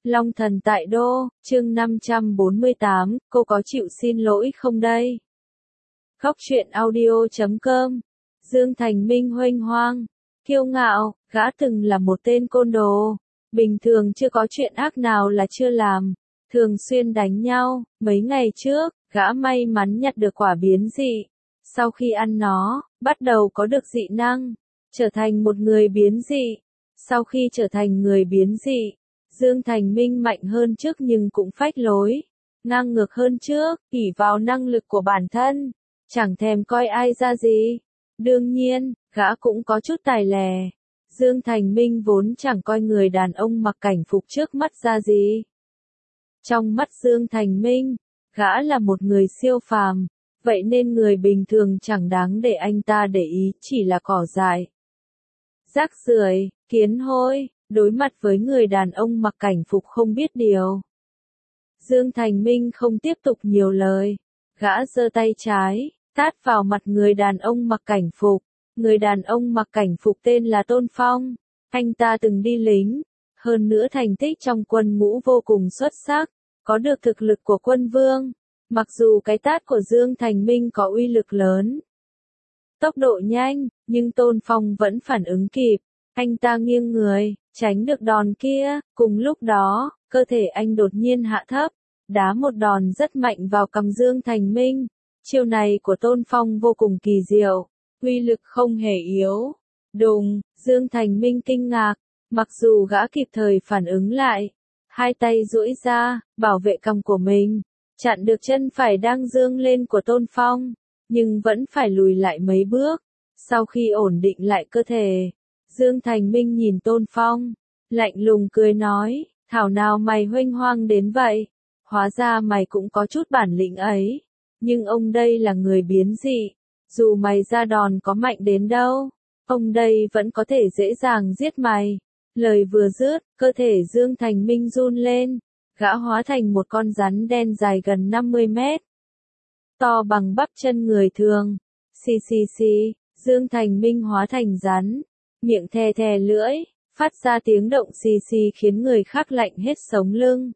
Long thần tại đô, chương 548, cô có chịu xin lỗi không đây? Góc truyện audio.com. Dương Thành Minh huênh hoang, kiêu ngạo, gã từng là một tên côn đồ. Bình thường chưa có chuyện ác nào là chưa làm, thường xuyên đánh nhau. Mấy ngày trước, gã may mắn nhặt được quả biến dị. Sau khi ăn nó, bắt đầu có được dị năng, trở thành một người biến dị. Sau khi trở thành người biến dị, Dương Thành Minh mạnh hơn trước nhưng cũng phách lối, ngang ngược hơn trước, ỷ vào năng lực của bản thân, chẳng thèm coi ai ra gì. Đương nhiên, gã cũng có chút tài lè. Dương Thành Minh vốn chẳng coi người đàn ông mặc cảnh phục trước mắt ra gì. Trong mắt Dương Thành Minh, gã là một người siêu phàm, vậy nên người bình thường chẳng đáng để anh ta để ý, chỉ là cỏ dại, rác rưởi, kiến hôi. Đối mặt với người đàn ông mặc cảnh phục không biết điều, Dương Thành Minh không tiếp tục nhiều lời. Gã giơ tay trái, tát vào mặt người đàn ông mặc cảnh phục. Người đàn ông mặc cảnh phục tên là Tôn Phong. Anh ta từng đi lính, hơn nữa thành tích trong quân ngũ vô cùng xuất sắc, có được thực lực của quân vương. Mặc dù cái tát của Dương Thành Minh có uy lực lớn, tốc độ nhanh, nhưng Tôn Phong vẫn phản ứng kịp. Anh ta nghiêng người, tránh được đòn kia. Cùng lúc đó, cơ thể anh đột nhiên hạ thấp, đá một đòn rất mạnh vào cằm Dương Thành Minh. Chiêu này của Tôn Phong vô cùng kỳ diệu, uy lực không hề yếu. Đùng, Dương Thành Minh kinh ngạc, mặc dù gã kịp thời phản ứng lại, hai tay duỗi ra, bảo vệ cằm của mình, chặn được chân phải đang dương lên của Tôn Phong, nhưng vẫn phải lùi lại mấy bước. Sau khi ổn định lại cơ thể, Dương Thành Minh nhìn Tôn Phong, lạnh lùng cười nói, thảo nào mày huênh hoang đến vậy, hóa ra mày cũng có chút bản lĩnh ấy, nhưng ông đây là người biến dị, dù mày ra đòn có mạnh đến đâu, ông đây vẫn có thể dễ dàng giết mày. Lời vừa dứt, cơ thể Dương Thành Minh run lên, gã hóa thành một con rắn đen dài gần 50 mét, to bằng bắp chân người thường. Xì xì xì, Dương Thành Minh hóa thành rắn, miệng thè thè lưỡi, phát ra tiếng động xì xì khiến người khác lạnh hết sống lưng.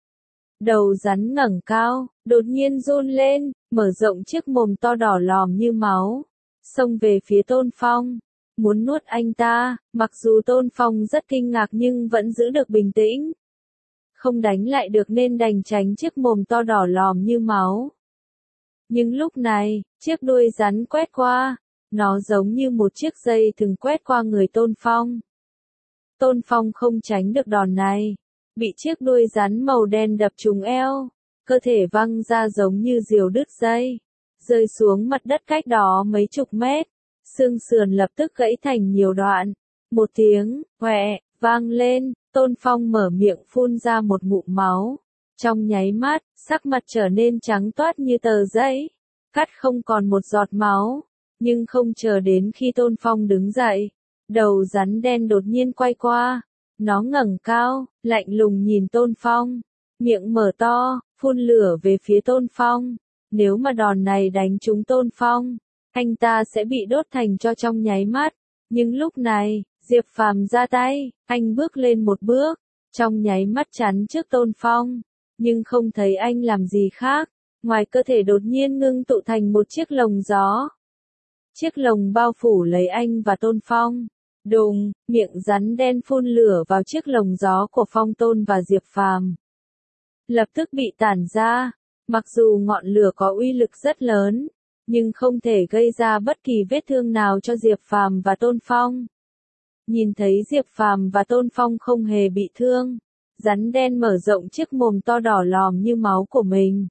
Đầu rắn ngẩng cao, đột nhiên run lên, mở rộng chiếc mồm to đỏ lòm như máu, xông về phía Tôn Phong, muốn nuốt anh ta. Mặc dù Tôn Phong rất kinh ngạc nhưng vẫn giữ được bình tĩnh, không đánh lại được nên đành tránh chiếc mồm to đỏ lòm như máu. Nhưng lúc này, chiếc đuôi rắn quét qua, nó giống như một chiếc dây thừng quét qua người Tôn Phong. Tôn Phong không tránh được đòn này, bị chiếc đuôi rắn màu đen đập trúng eo, cơ thể văng ra giống như diều đứt dây, rơi xuống mặt đất cách đó mấy chục mét, xương sườn lập tức gãy thành nhiều đoạn. Một tiếng "hoẹ" vang lên, Tôn Phong mở miệng phun ra một ngụm máu. Trong nháy mắt, sắc mặt trở nên trắng toát như tờ giấy, cắt không còn một giọt máu. Nhưng không chờ đến khi Tôn Phong đứng dậy, đầu rắn đen đột nhiên quay qua, nó ngẩng cao, lạnh lùng nhìn Tôn Phong, miệng mở to, phun lửa về phía Tôn Phong. Nếu mà đòn này đánh trúng Tôn Phong, anh ta sẽ bị đốt thành tro trong nháy mắt. Nhưng lúc này, Diệp Phàm ra tay, anh bước lên một bước, trong nháy mắt chắn trước Tôn Phong, nhưng không thấy anh làm gì khác, ngoài cơ thể đột nhiên ngưng tụ thành một chiếc lồng gió. Chiếc lồng bao phủ lấy anh và Tôn Phong. Đùng, miệng rắn đen phun lửa vào chiếc lồng gió của Phong Tôn và Diệp Phàm, lập tức bị tản ra. Mặc dù ngọn lửa có uy lực rất lớn, nhưng không thể gây ra bất kỳ vết thương nào cho Diệp Phàm và Tôn Phong. Nhìn thấy Diệp Phàm và Tôn Phong không hề bị thương, rắn đen mở rộng chiếc mồm to đỏ lòm như máu của mình,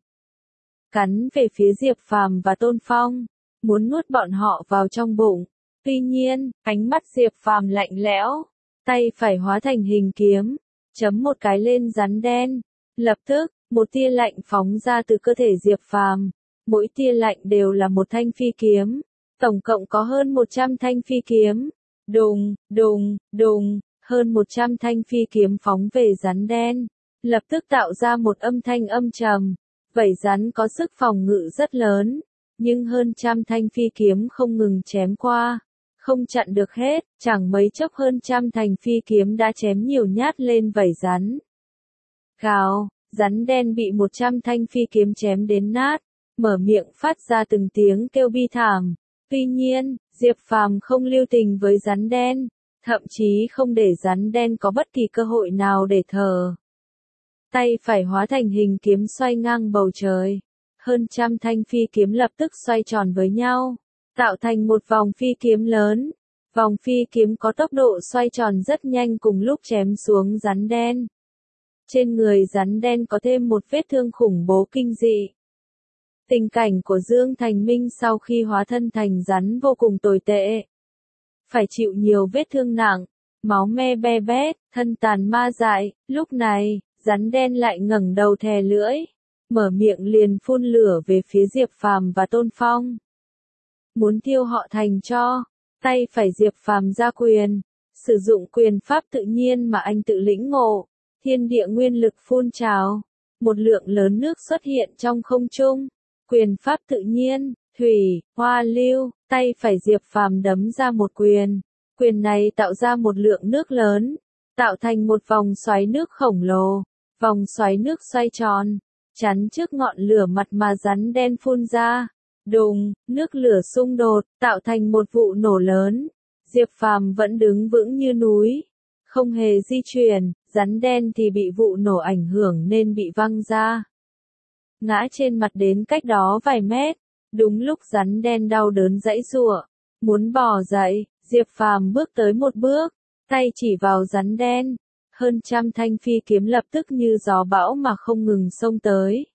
cắn về phía Diệp Phàm và Tôn Phong, muốn nuốt bọn họ vào trong bụng. Tuy nhiên, ánh mắt Diệp Phàm lạnh lẽo, tay phải hóa thành hình kiếm, chấm một cái lên rắn đen. Lập tức, một tia lạnh phóng ra từ cơ thể Diệp Phàm, mỗi tia lạnh đều là một thanh phi kiếm, tổng cộng có hơn 100 thanh phi kiếm. Đùng, đùng, đùng, hơn 100 thanh phi kiếm phóng về rắn đen, lập tức tạo ra một âm thanh âm trầm. Vảy rắn có sức phòng ngự rất lớn, nhưng hơn trăm thanh phi kiếm không ngừng chém qua, không chặn được hết, chẳng mấy chốc hơn trăm thanh phi kiếm đã chém nhiều nhát lên vảy rắn. Gào, rắn đen bị 100 thanh phi kiếm chém đến nát, mở miệng phát ra từng tiếng kêu bi thảm. Tuy nhiên, Diệp Phàm không lưu tình với rắn đen, thậm chí không để rắn đen có bất kỳ cơ hội nào để thở. Tay phải hóa thành hình kiếm xoay ngang bầu trời. Hơn trăm thanh phi kiếm lập tức xoay tròn với nhau, tạo thành một vòng phi kiếm lớn. Vòng phi kiếm có tốc độ xoay tròn rất nhanh cùng lúc chém xuống rắn đen. Trên người rắn đen có thêm một vết thương khủng bố kinh dị. Tình cảnh của Dương Thành Minh sau khi hóa thân thành rắn vô cùng tồi tệ. Phải chịu nhiều vết thương nặng, máu me be bét, thân tàn ma dại. Lúc này, rắn đen lại ngẩng đầu thè lưỡi, mở miệng liền phun lửa về phía Diệp Phàm và Tôn Phong. Muốn tiêu họ thành tro. Tay phải Diệp Phàm ra quyền, sử dụng quyền pháp tự nhiên mà anh tự lĩnh ngộ. Thiên địa nguyên lực phun trào, một lượng lớn nước xuất hiện trong không trung. Quyền pháp tự nhiên, thủy, hoa lưu, tay phải Diệp Phàm đấm ra một quyền. Quyền này tạo ra một lượng nước lớn, tạo thành một vòng xoáy nước khổng lồ. Vòng xoáy nước xoay tròn, chắn trước ngọn lửa mặt mà rắn đen phun ra. Đùng, nước lửa xung đột, tạo thành một vụ nổ lớn. Diệp Phàm vẫn đứng vững như núi, không hề di chuyển, rắn đen thì bị vụ nổ ảnh hưởng nên bị văng ra. Ngã trên mặt đến cách đó vài mét. Đúng lúc rắn đen đau đớn giãy giụa, muốn bò dậy, Diệp Phàm bước tới một bước, tay chỉ vào rắn đen. Hơn trăm thanh phi kiếm lập tức như gió bão mà không ngừng xông tới.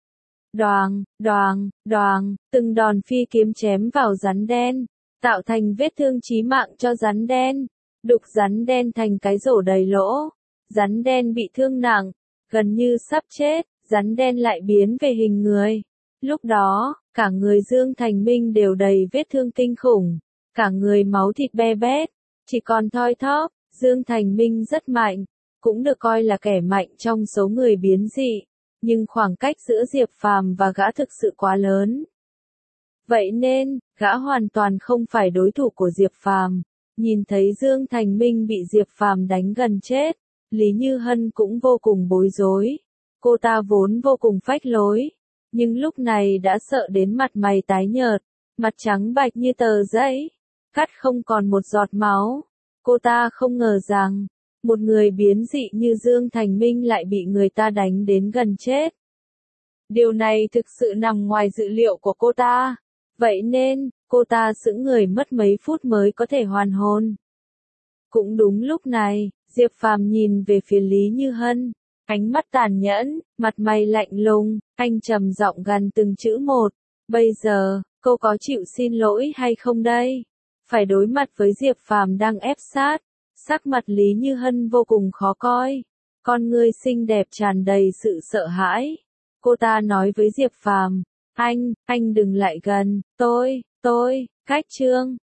Đoàng, đoàng, đoàng, từng đòn phi kiếm chém vào rắn đen, tạo thành vết thương chí mạng cho rắn đen, đục rắn đen thành cái rổ đầy lỗ. Rắn đen bị thương nặng, gần như sắp chết, rắn đen lại biến về hình người. Lúc đó, cả người Dương Thành Minh đều đầy vết thương kinh khủng, cả người máu thịt be bét, chỉ còn thoi thóp. Dương Thành Minh rất mạnh, cũng được coi là kẻ mạnh trong số người biến dị. Nhưng khoảng cách giữa Diệp Phàm và gã thực sự quá lớn. Vậy nên, gã hoàn toàn không phải đối thủ của Diệp Phàm. Nhìn thấy Dương Thành Minh bị Diệp Phàm đánh gần chết, Lý Như Hân cũng vô cùng bối rối. Cô ta vốn vô cùng phách lối, nhưng lúc này đã sợ đến mặt mày tái nhợt, mặt trắng bạch như tờ giấy, cắt không còn một giọt máu. Cô ta không ngờ rằng, một người biến dị như Dương Thành Minh lại bị người ta đánh đến gần chết. Điều này thực sự nằm ngoài dự liệu của cô ta. Vậy nên, cô ta sững người mất mấy phút mới có thể hoàn hồn. Cũng đúng lúc này, Diệp Phàm nhìn về phía Lý Như Hân, ánh mắt tàn nhẫn, mặt mày lạnh lùng, anh trầm giọng gằn từng chữ một. Bây giờ, cô có chịu xin lỗi hay không đây? Phải đối mặt với Diệp Phàm đang ép sát. Sắc mặt Lý Như Hân vô cùng khó coi, con ngươi xinh đẹp tràn đầy sự sợ hãi. Cô ta nói với Diệp Phàm, anh đừng lại gần, tôi, cách Trương,